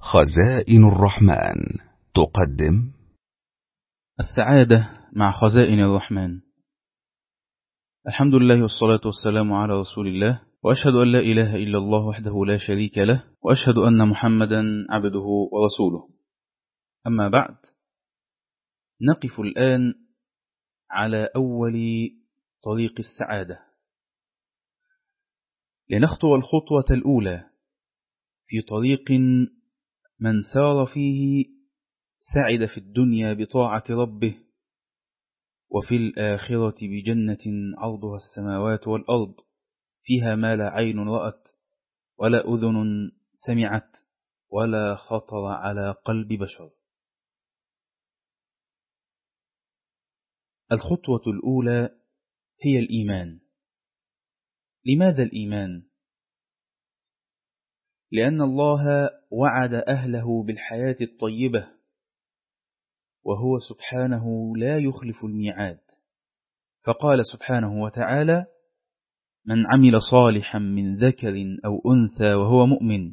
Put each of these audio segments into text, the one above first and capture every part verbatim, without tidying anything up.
خزائن الرحمن تقدم السعادة مع خزائن الرحمن. الحمد لله والصلاة والسلام على رسول الله، وأشهد أن لا إله إلا الله وحده لا شريك له، وأشهد أن محمدا عبده ورسوله. أما بعد، نقف الآن على أول طريق السعادة، لنخطو الخطوة الأولى في طريق من سار فيه سعد في الدنيا بطاعة ربه، وفي الآخرة بجنة عرضها السماوات والأرض، فيها ما لا عين رأت ولا أذن سمعت ولا خطر على قلب بشر. الخطوة الأولى هي الإيمان. لماذا الإيمان؟ لأن الله وعد أهله بالحياة الطيبة، وهو سبحانه لا يخلف الميعاد، فقال سبحانه وتعالى: من عمل صالحا من ذكر أو أنثى وهو مؤمن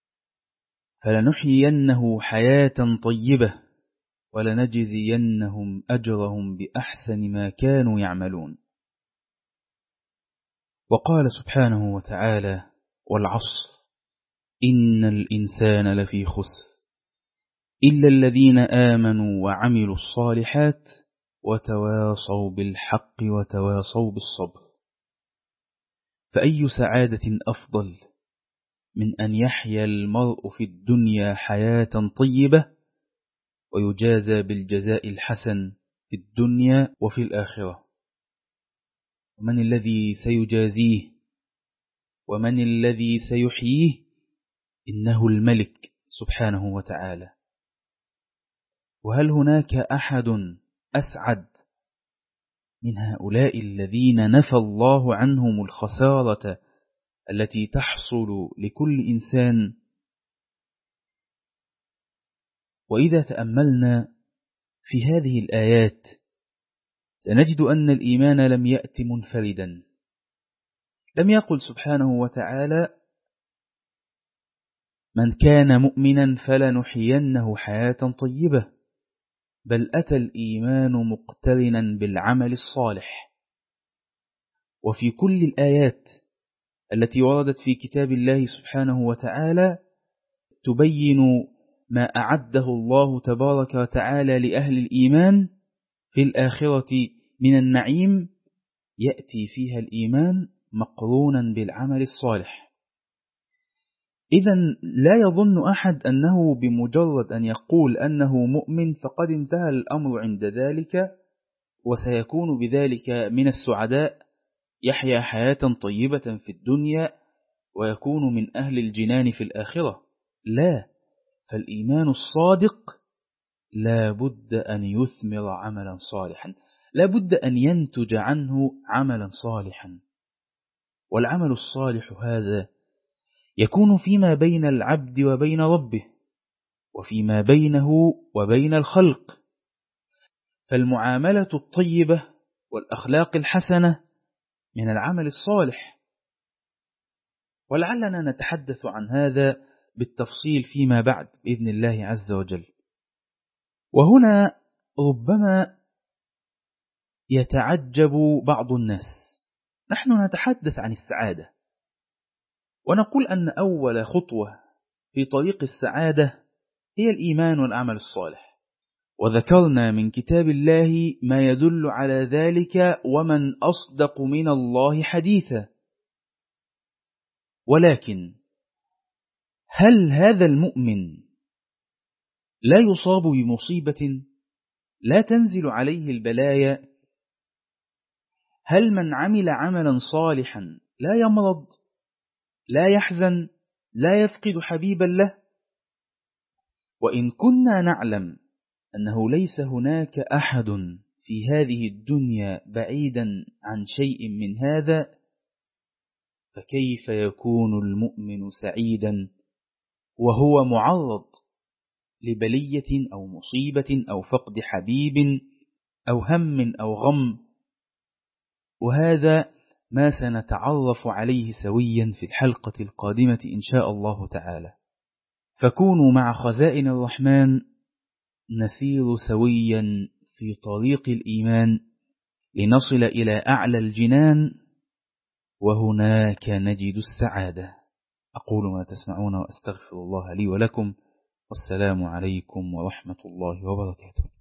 فلنحيينه حياة طيبة ولنجزينهم أجرهم بأحسن ما كانوا يعملون. وقال سبحانه وتعالى: والعصر إن الإنسان لفي خسر إلا الذين آمنوا وعملوا الصالحات وتواصوا بالحق وتواصوا بالصبر. فأي سعادة أفضل من أن يحيا المرء في الدنيا حياة طيبة ويجازى بالجزاء الحسن في الدنيا وفي الآخرة؟ ومن الذي سيجازيه ومن الذي سيحييه؟ إنه الملك سبحانه وتعالى. وهل هناك أحد أسعد من هؤلاء الذين نفى الله عنهم الخسارة التي تحصل لكل إنسان؟ وإذا تأملنا في هذه الآيات سنجد أن الإيمان لم يأت منفردا. لم يقل سبحانه وتعالى: من كان مؤمنا فلنحيينه حياة طيبة، بل أتى الإيمان مقترنا بالعمل الصالح. وفي كل الآيات التي وردت في كتاب الله سبحانه وتعالى تبين ما أعده الله تبارك وتعالى لأهل الإيمان في الآخرة من النعيم، يأتي فيها الإيمان مقرونا بالعمل الصالح. إذن لا يظن أحد أنه بمجرد أن يقول أنه مؤمن فقد انتهى الأمر عند ذلك وسيكون بذلك من السعداء، يحيا حياة طيبة في الدنيا ويكون من أهل الجنان في الآخرة. لا، فالإيمان الصادق لا بد أن يثمر عملا صالحا، لا بد أن ينتج عنه عملا صالحا. والعمل الصالح هذا يكون فيما بين العبد وبين ربه، وفيما بينه وبين الخلق. فالمعاملة الطيبة والأخلاق الحسنة من العمل الصالح، ولعلنا نتحدث عن هذا بالتفصيل فيما بعد بإذن الله عز وجل. وهنا ربما يتعجب بعض الناس. نحن نتحدث عن السعادة ونقول أن أول خطوة في طريق السعادة هي الإيمان والعمل الصالح، وذكرنا من كتاب الله ما يدل على ذلك، ومن أصدق من الله حديثا. ولكن هل هذا المؤمن لا يصاب بمصيبة؟ لا تنزل عليه البلايا؟ هل من عمل عملا صالحا لا يمرض، لا يحزن، لا يفقد حبيبا له؟ وإن كنا نعلم أنه ليس هناك أحد في هذه الدنيا بعيدا عن شيء من هذا، فكيف يكون المؤمن سعيدا وهو معرض لبلية أو مصيبة أو فقد حبيب أو هم أو غم؟ وهذا ما سنتعرف عليه سويا في الحلقة القادمة إن شاء الله تعالى. فكونوا مع خزائن الرحمن نسير سويا في طريق الإيمان لنصل إلى أعلى الجنان، وهناك نجد السعادة. أقول ما تسمعون وأستغفر الله لي ولكم، والسلام عليكم ورحمة الله وبركاته.